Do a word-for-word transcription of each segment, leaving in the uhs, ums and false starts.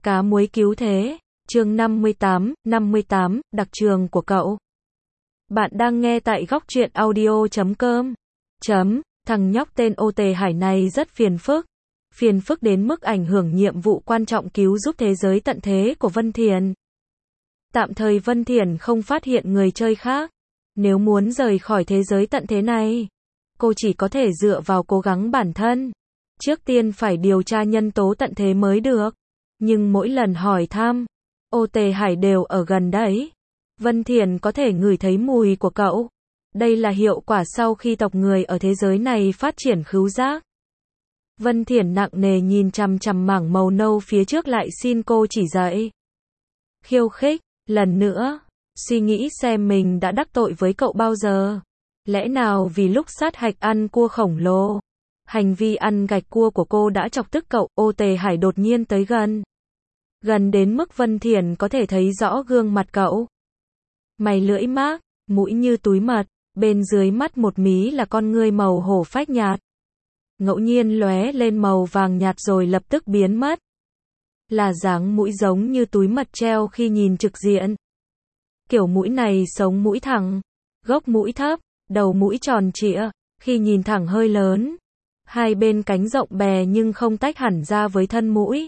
Cá muối cứu thế, chương năm mươi tám, năm mươi tám, đặc trường của cậu. Bạn đang nghe tại góc truyện audio chấm com. Chấm, thằng nhóc tên Ô Tề Hải này rất phiền phức. Phiền phức đến mức ảnh hưởng nhiệm vụ quan trọng cứu giúp thế giới tận thế của Vân Thiền. Tạm thời Vân Thiền không phát hiện người chơi khác. Nếu muốn rời khỏi thế giới tận thế này, cô chỉ có thể dựa vào cố gắng bản thân. Trước tiên phải điều tra nhân tố tận thế mới được. Nhưng mỗi lần hỏi thăm, Ô Tề Hải đều ở gần đấy. Vân Thiền có thể ngửi thấy mùi của cậu. Đây là hiệu quả sau khi tộc người ở thế giới này phát triển khứu giác. Vân Thiền nặng nề nhìn chằm chằm mảng màu nâu phía trước lại xin cô chỉ dạy. Khiêu khích, lần nữa, suy nghĩ xem mình đã đắc tội với cậu bao giờ. Lẽ nào vì lúc sát hạch ăn cua khổng lồ, hành vi ăn gạch cua của cô đã chọc tức cậu? Ô Tề Hải đột nhiên tới gần. Gần đến mức Vân Thiền có thể thấy rõ gương mặt cậu. Mày lưỡi mác, mũi như túi mật, bên dưới mắt một mí là con ngươi màu hổ phách nhạt. Ngẫu nhiên lóe lên màu vàng nhạt rồi lập tức biến mất. Là dáng mũi giống như túi mật treo khi nhìn trực diện. Kiểu mũi này sống mũi thẳng, gốc mũi thấp, đầu mũi tròn trịa, khi nhìn thẳng hơi lớn. Hai bên cánh rộng bè nhưng không tách hẳn ra với thân mũi.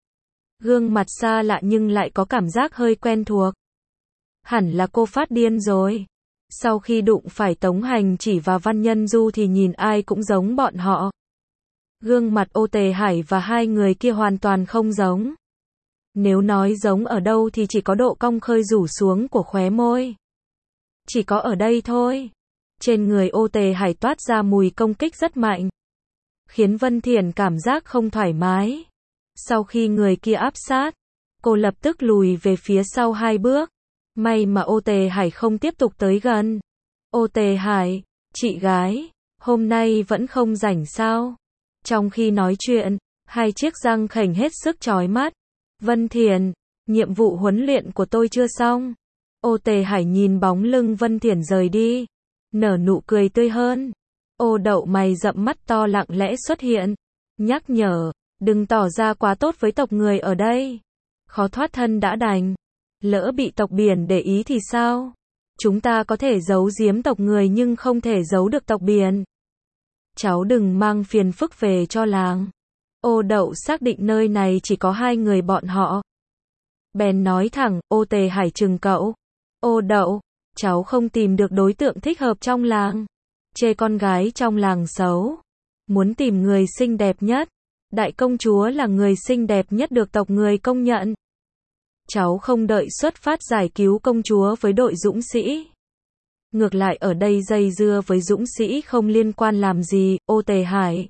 Gương mặt xa lạ nhưng lại có cảm giác hơi quen thuộc. Hẳn là cô phát điên rồi. Sau khi đụng phải Tống Hành Chỉ và Văn Nhân Du thì nhìn ai cũng giống bọn họ. Gương mặt Ô Tề Hải và hai người kia hoàn toàn không giống. Nếu nói giống ở đâu thì chỉ có độ cong khơi rủ xuống của khóe môi. Chỉ có ở đây thôi. Trên người Ô Tề Hải toát ra mùi công kích rất mạnh, khiến Vân Thiền cảm giác không thoải mái. Sau khi người kia áp sát, cô lập tức lùi về phía sau hai bước. May mà Ô Tề Hải không tiếp tục tới gần. Ô Tề Hải, chị gái, hôm nay vẫn không rảnh sao? Trong khi nói chuyện, hai chiếc răng khểnh hết sức chói mắt. Vân Thiền, nhiệm vụ huấn luyện của tôi chưa xong. Ô Tề Hải nhìn bóng lưng Vân Thiền rời đi, nở nụ cười tươi hơn. Ô Đậu mày rậm mắt to lặng lẽ xuất hiện, nhắc nhở, đừng tỏ ra quá tốt với tộc người ở đây. Khó thoát thân đã đành, lỡ bị tộc biển để ý thì sao? Chúng ta có thể giấu giếm tộc người nhưng không thể giấu được tộc biển. Cháu đừng mang phiền phức về cho làng. Ô Đậu xác định nơi này chỉ có hai người bọn họ. Bèn nói thẳng. Ô Tề Hải trừng cậu. Ô Đậu, cháu không tìm được đối tượng thích hợp trong làng. Chê con gái trong làng xấu. Muốn tìm người xinh đẹp nhất. Đại công chúa là người xinh đẹp nhất được tộc người công nhận. Cháu không đợi xuất phát giải cứu công chúa với đội dũng sĩ. Ngược lại ở đây dây dưa với dũng sĩ không liên quan làm gì? Ô Tề Hải.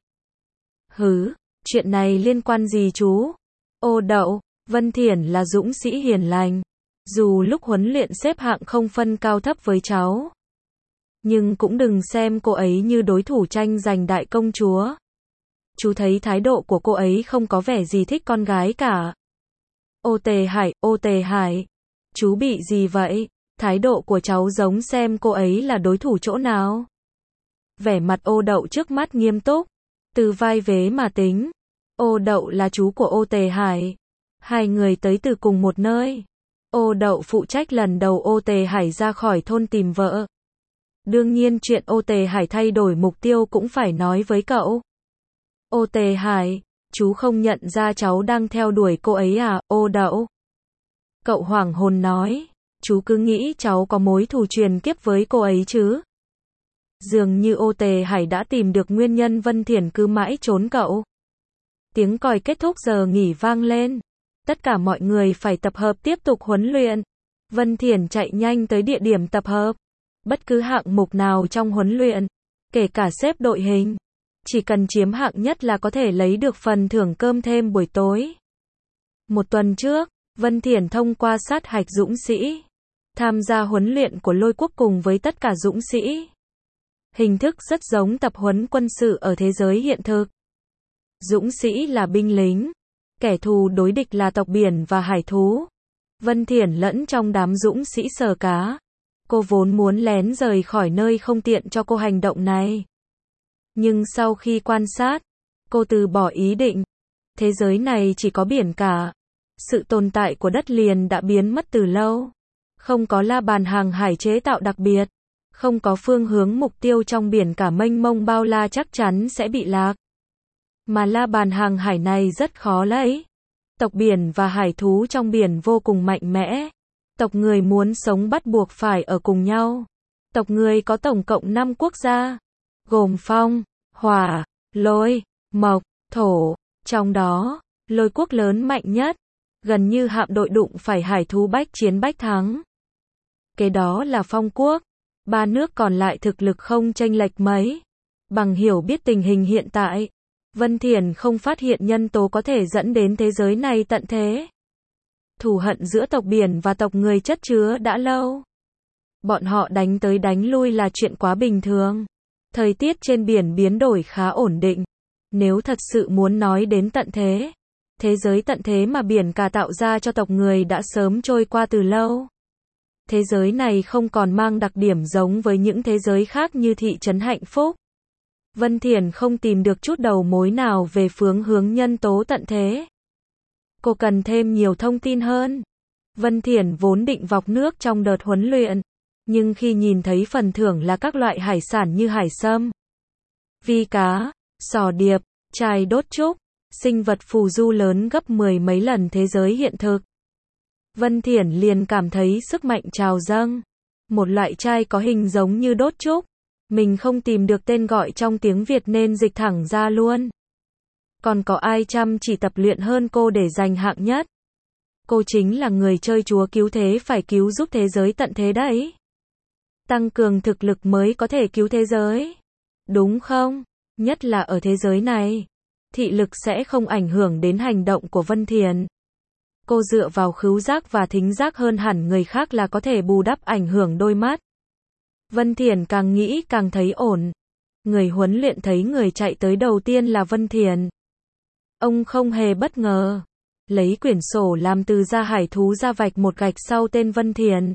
Hứ, chuyện này liên quan gì chú? Ô Đậu, Vân Thiền là dũng sĩ hiền lành. Dù lúc huấn luyện xếp hạng không phân cao thấp với cháu, nhưng cũng đừng xem cô ấy như đối thủ tranh giành đại công chúa. Chú thấy thái độ của cô ấy không có vẻ gì thích con gái cả. Ô Tề Hải, Ô Tề Hải, chú bị gì vậy? Thái độ của cháu giống xem cô ấy là đối thủ chỗ nào? Vẻ mặt Ô Đậu trước mắt nghiêm túc, từ vai vế mà tính. Ô Đậu là chú của Ô Tề Hải. Hai người tới từ cùng một nơi. Ô Đậu phụ trách lần đầu Ô Tề Hải ra khỏi thôn tìm vợ. Đương nhiên chuyện Ô Tề Hải thay đổi mục tiêu cũng phải nói với cậu. Ô Tề Hải, chú không nhận ra cháu đang theo đuổi cô ấy à? Ô Đậu. Cậu hoảng hồn nói, chú cứ nghĩ cháu có mối thù truyền kiếp với cô ấy chứ. Dường như Ô Tề Hải đã tìm được nguyên nhân Vân Thiền cứ mãi trốn cậu. Tiếng còi kết thúc giờ nghỉ vang lên. Tất cả mọi người phải tập hợp tiếp tục huấn luyện. Vân Thiền chạy nhanh tới địa điểm tập hợp. Bất cứ hạng mục nào trong huấn luyện, kể cả xếp đội hình, chỉ cần chiếm hạng nhất là có thể lấy được phần thưởng cơm thêm buổi tối. Một tuần trước, Vân Thiền thông qua sát hạch dũng sĩ, tham gia huấn luyện của Lôi Quốc cùng với tất cả dũng sĩ. Hình thức rất giống tập huấn quân sự ở thế giới hiện thực. Dũng sĩ là binh lính, kẻ thù đối địch là tộc biển và hải thú. Vân Thiền lẫn trong đám dũng sĩ sờ cá. Cô vốn muốn lén rời khỏi nơi không tiện cho cô hành động này. Nhưng sau khi quan sát, cô từ bỏ ý định. Thế giới này chỉ có biển cả. sự tồn tại của đất liền đã biến mất từ lâu. Không có la bàn hàng hải chế tạo đặc biệt, không có phương hướng mục tiêu trong biển cả mênh mông bao la chắc chắn sẽ bị lạc. Mà la bàn hàng hải này rất khó lấy. Tộc biển và hải thú trong biển vô cùng mạnh mẽ. Tộc người muốn sống bắt buộc phải ở cùng nhau. Tộc người có tổng cộng năm quốc gia, gồm phong, hỏa, lôi, mộc, thổ. Trong đó, lôi quốc lớn mạnh nhất, gần như hạm đội đụng phải hải thú bách chiến bách thắng. Kế đó là phong quốc. Ba nước còn lại thực lực không chênh lệch mấy. Bằng hiểu biết tình hình hiện tại, Vân Thiển không phát hiện nhân tố có thể dẫn đến thế giới này tận thế. Thù hận giữa tộc biển và tộc người chất chứa đã lâu. Bọn họ đánh tới đánh lui là chuyện quá bình thường. Thời tiết trên biển biến đổi khá ổn định. Nếu thật sự muốn nói đến tận thế, thế giới tận thế mà biển cả tạo ra cho tộc người đã sớm trôi qua từ lâu. Thế giới này không còn mang đặc điểm giống với những thế giới khác như thị trấn hạnh phúc. Vân Thiển không tìm được chút đầu mối nào về phương hướng nhân tố tận thế. Cô cần thêm nhiều thông tin hơn. Vân Thiển vốn định vọc nước trong đợt huấn luyện, nhưng khi nhìn thấy phần thưởng là các loại hải sản như hải sâm, vi cá, sò điệp, chài đốt trúc, sinh vật phù du lớn gấp mười mấy lần thế giới hiện thực, Vân Thiển liền cảm thấy sức mạnh trào dâng. Một loại chai có hình giống như đốt trúc. Mình không tìm được tên gọi trong tiếng Việt nên dịch thẳng ra luôn. Còn có ai chăm chỉ tập luyện hơn cô để giành hạng nhất? Cô chính là người chơi chúa cứu thế phải cứu giúp thế giới tận thế đấy. Tăng cường thực lực mới có thể cứu thế giới. Đúng không? Nhất là ở thế giới này. Thị lực sẽ không ảnh hưởng đến hành động của Vân Thiển. Cô dựa vào khứu giác và thính giác hơn hẳn người khác là có thể bù đắp ảnh hưởng đôi mắt. Vân Thiển càng nghĩ càng thấy ổn. Người huấn luyện thấy người chạy tới đầu tiên là Vân Thiển. Ông không hề bất ngờ. Lấy quyển sổ làm từ da hải thú ra vạch một gạch sau tên Vân Thiển.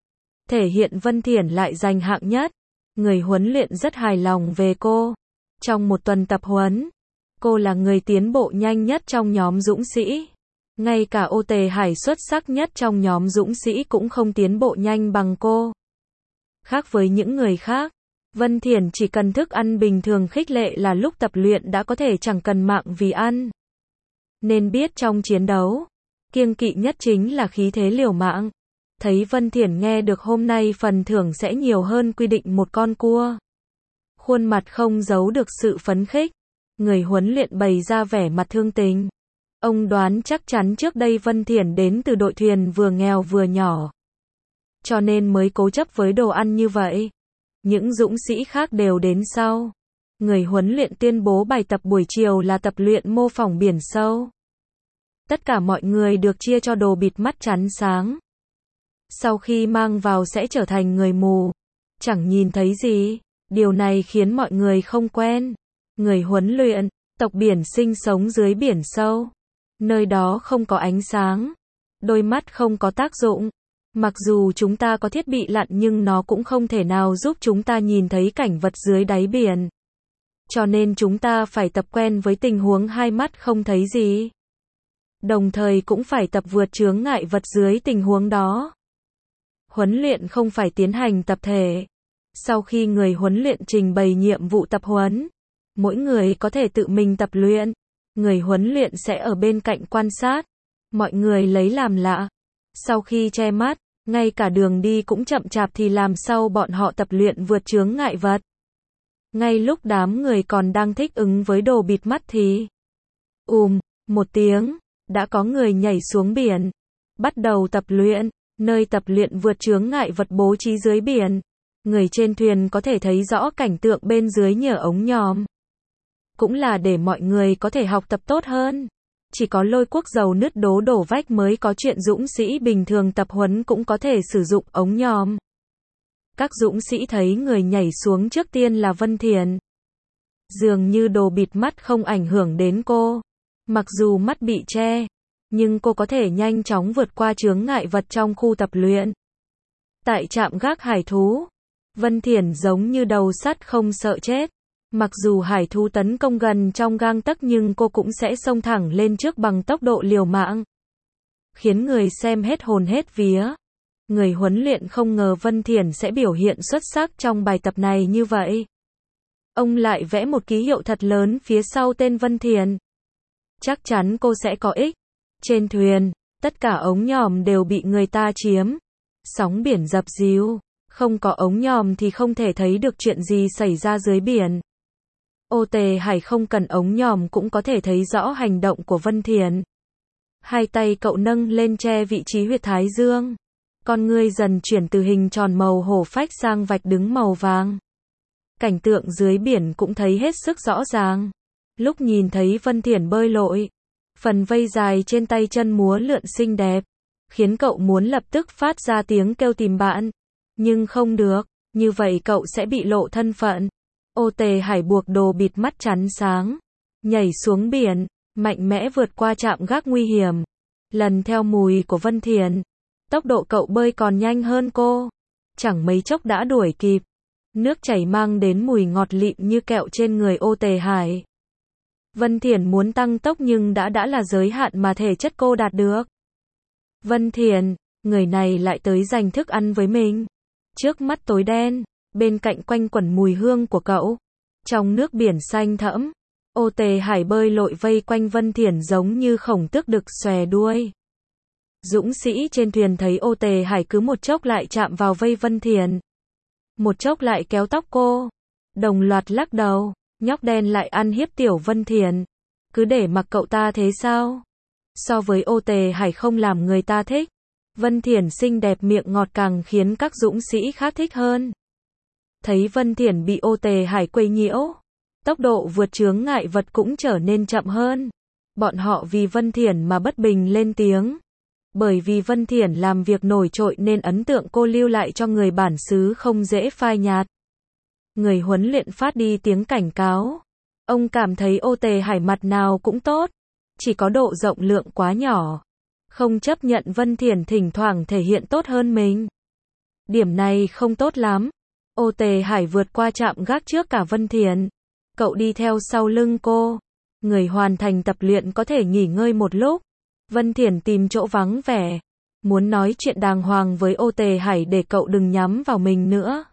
Thể hiện Vân Thiển lại giành hạng nhất. Người huấn luyện rất hài lòng về cô. Trong một tuần tập huấn, cô là người tiến bộ nhanh nhất trong nhóm dũng sĩ. Ngay cả Ô Tề Hải xuất sắc nhất trong nhóm dũng sĩ cũng không tiến bộ nhanh bằng cô. Khác với những người khác, Vân Thiển chỉ cần thức ăn bình thường khích lệ là lúc tập luyện đã có thể chẳng cần mạng vì ăn. Nên biết trong chiến đấu, kiêng kỵ nhất chính là khí thế liều mạng. Thấy Vân Thiển nghe được hôm nay phần thưởng sẽ nhiều hơn quy định một con cua. Khuôn mặt không giấu được sự phấn khích. Người huấn luyện bày ra vẻ mặt thương tình. Ông đoán chắc chắn trước đây Vân Thiển đến từ đội thuyền vừa nghèo vừa nhỏ. Cho nên mới cố chấp với đồ ăn như vậy. Những dũng sĩ khác đều đến sau. Người huấn luyện tuyên bố bài tập buổi chiều là tập luyện mô phỏng biển sâu. Tất cả mọi người được chia cho đồ bịt mắt chắn sáng. Sau khi mang vào sẽ trở thành người mù. Chẳng nhìn thấy gì. Điều này khiến mọi người không quen. Người huấn luyện, tộc biển sinh sống dưới biển sâu. Nơi đó không có ánh sáng. Đôi mắt không có tác dụng. Mặc dù chúng ta có thiết bị lặn nhưng nó cũng không thể nào giúp chúng ta nhìn thấy cảnh vật dưới đáy biển. Cho nên chúng ta phải tập quen với tình huống hai mắt không thấy gì. Đồng thời cũng phải tập vượt chướng ngại vật dưới tình huống đó. Huấn luyện không phải tiến hành tập thể. Sau khi người huấn luyện trình bày nhiệm vụ tập huấn, mỗi người có thể tự mình tập luyện. Người huấn luyện sẽ ở bên cạnh quan sát. Mọi người lấy làm lạ. Sau khi che mắt, ngay cả đường đi cũng chậm chạp thì làm sao bọn họ tập luyện vượt chướng ngại vật. Ngay lúc đám người còn đang thích ứng với đồ bịt mắt thì ùm, một tiếng, đã có người nhảy xuống biển. Bắt đầu tập luyện. Nơi tập luyện vượt chướng ngại vật bố trí dưới biển. Người trên thuyền có thể thấy rõ cảnh tượng bên dưới nhờ ống nhòm. Cũng là để mọi người có thể học tập tốt hơn. Chỉ có lôi quốc giàu nứt đố đổ vách mới có chuyện dũng sĩ bình thường tập huấn cũng có thể sử dụng ống nhòm. Các dũng sĩ thấy người nhảy xuống trước tiên là Vân Thiển. Dường như đồ bịt mắt không ảnh hưởng đến cô. Mặc dù mắt bị che, nhưng cô có thể nhanh chóng vượt qua chướng ngại vật trong khu tập luyện. Tại trạm gác hải thú, Vân Thiển giống như đầu sắt không sợ chết. Mặc dù hải thú tấn công gần trong gang tấc nhưng cô cũng sẽ xông thẳng lên trước bằng tốc độ liều mạng. khiến người xem hết hồn hết vía. Người huấn luyện không ngờ Vân Thiển sẽ biểu hiện xuất sắc trong bài tập này như vậy. Ông lại vẽ một ký hiệu thật lớn phía sau tên Vân Thiển. Chắc chắn cô sẽ có ích. Trên thuyền, tất cả ống nhòm đều bị người ta chiếm. Sóng biển dập dìu, không có ống nhòm thì không thể thấy được chuyện gì xảy ra dưới biển. Ô Tề Hải không cần ống nhòm cũng có thể thấy rõ hành động của Vân Thiển. Hai tay cậu nâng lên che vị trí huyệt thái dương. Con ngươi dần chuyển từ hình tròn màu hổ phách sang vạch đứng màu vàng. Cảnh tượng dưới biển cũng thấy hết sức rõ ràng. Lúc nhìn thấy Vân Thiển bơi lội, phần vây dài trên tay chân múa lượn xinh đẹp, khiến cậu muốn lập tức phát ra tiếng kêu tìm bạn. Nhưng không được, như vậy cậu sẽ bị lộ thân phận. Ô Tề Hải buộc đồ bịt mắt chắn sáng, nhảy xuống biển, mạnh mẽ vượt qua trạm gác nguy hiểm. Lần theo mùi của Vân Thiển, tốc độ cậu bơi còn nhanh hơn cô. Chẳng mấy chốc đã đuổi kịp. Nước chảy mang đến mùi ngọt lịm như kẹo trên người Ô Tề Hải. Vân Thiển muốn tăng tốc nhưng đã đã là giới hạn mà thể chất cô đạt được. Vân Thiển, người này lại tới giành thức ăn với mình. Trước mắt tối đen, bên cạnh quanh quẩn mùi hương của cậu. Trong nước biển xanh thẫm, Ô Tề Hải bơi lội vây quanh Vân Thiển giống như khổng tước đực xòe đuôi. Dũng sĩ trên thuyền thấy Ô Tề Hải cứ một chốc lại chạm vào vây Vân Thiển, một chốc lại kéo tóc cô, đồng loạt lắc đầu. Nhóc đen lại ăn hiếp tiểu Vân Thiển, cứ để mặc cậu ta thế sao? So với Ô Tề Hải không làm người ta thích, Vân Thiển xinh đẹp miệng ngọt càng khiến các dũng sĩ khác thích hơn. Thấy Vân Thiển bị Ô Tề Hải quấy nhiễu, tốc độ vượt chướng ngại vật cũng trở nên chậm hơn. Bọn họ vì Vân Thiển mà bất bình lên tiếng. Bởi vì Vân Thiển làm việc nổi trội nên ấn tượng cô lưu lại cho người bản xứ không dễ phai nhạt. Người huấn luyện phát đi tiếng cảnh cáo. Ông cảm thấy Ô Tề Hải mặt nào cũng tốt, chỉ có độ rộng lượng quá nhỏ. Không chấp nhận Vân Thiển thỉnh thoảng thể hiện tốt hơn mình. Điểm này không tốt lắm. Ô Tề Hải vượt qua trạm gác trước cả Vân Thiển. Cậu đi theo sau lưng cô. Người hoàn thành tập luyện có thể nghỉ ngơi một lúc. Vân Thiển tìm chỗ vắng vẻ, muốn nói chuyện đàng hoàng với Ô Tề Hải để cậu đừng nhắm vào mình nữa.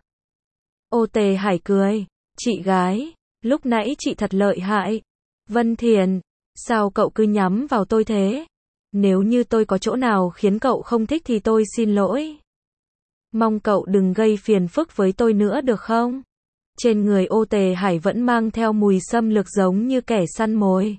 Ô Tề Hải cười, chị gái, lúc nãy chị thật lợi hại. Vân Thiển, sao cậu cứ nhắm vào tôi thế? Nếu như tôi có chỗ nào khiến cậu không thích thì tôi xin lỗi. Mong cậu đừng gây phiền phức với tôi nữa được không? Trên người Ô Tề Hải vẫn mang theo mùi xâm lược giống như kẻ săn mồi.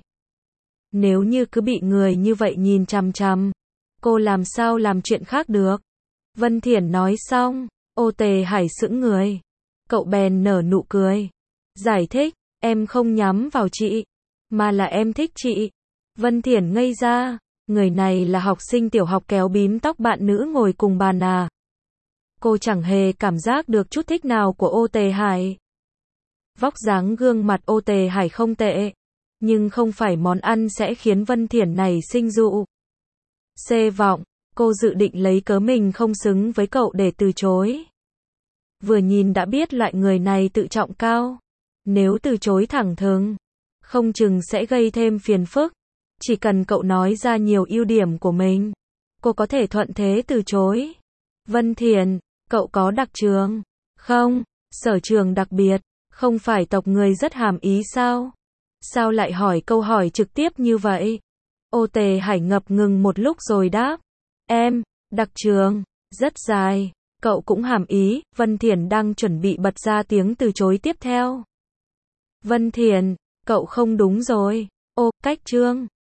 Nếu như cứ bị người như vậy nhìn chằm chằm, cô làm sao làm chuyện khác được? Vân Thiển nói xong, Ô Tề Hải sững người. Cậu bèn nở nụ cười. Giải thích, em không nhắm vào chị, mà là em thích chị. Vân Thiển ngây ra, người này là học sinh tiểu học kéo bím tóc bạn nữ ngồi cùng bàn à? Cô chẳng hề cảm giác được chút thích nào của Ô Tề Hải. Vóc dáng gương mặt Ô Tề Hải không tệ, nhưng không phải món ăn sẽ khiến Vân Thiển này sinh dụ. Xê vọng, cô dự định lấy cớ mình không xứng với cậu để từ chối. Vừa nhìn đã biết loại người này tự trọng cao. Nếu từ chối thẳng thừng, không chừng sẽ gây thêm phiền phức. Chỉ cần cậu nói ra nhiều ưu điểm của mình, cô có thể thuận thế từ chối. Vân Thiển, cậu có đặc trường? Không, sở trường đặc biệt, không phải tộc người rất hàm ý sao? Sao lại hỏi câu hỏi trực tiếp như vậy? Ô Tề Hải ngập ngừng một lúc rồi đáp. Em, đặc trường, rất dài, cậu cũng hàm ý. Vân Thiển đang chuẩn bị bật ra tiếng từ chối tiếp theo. Vân Thiển, cậu không đúng rồi. Ô, cách chương.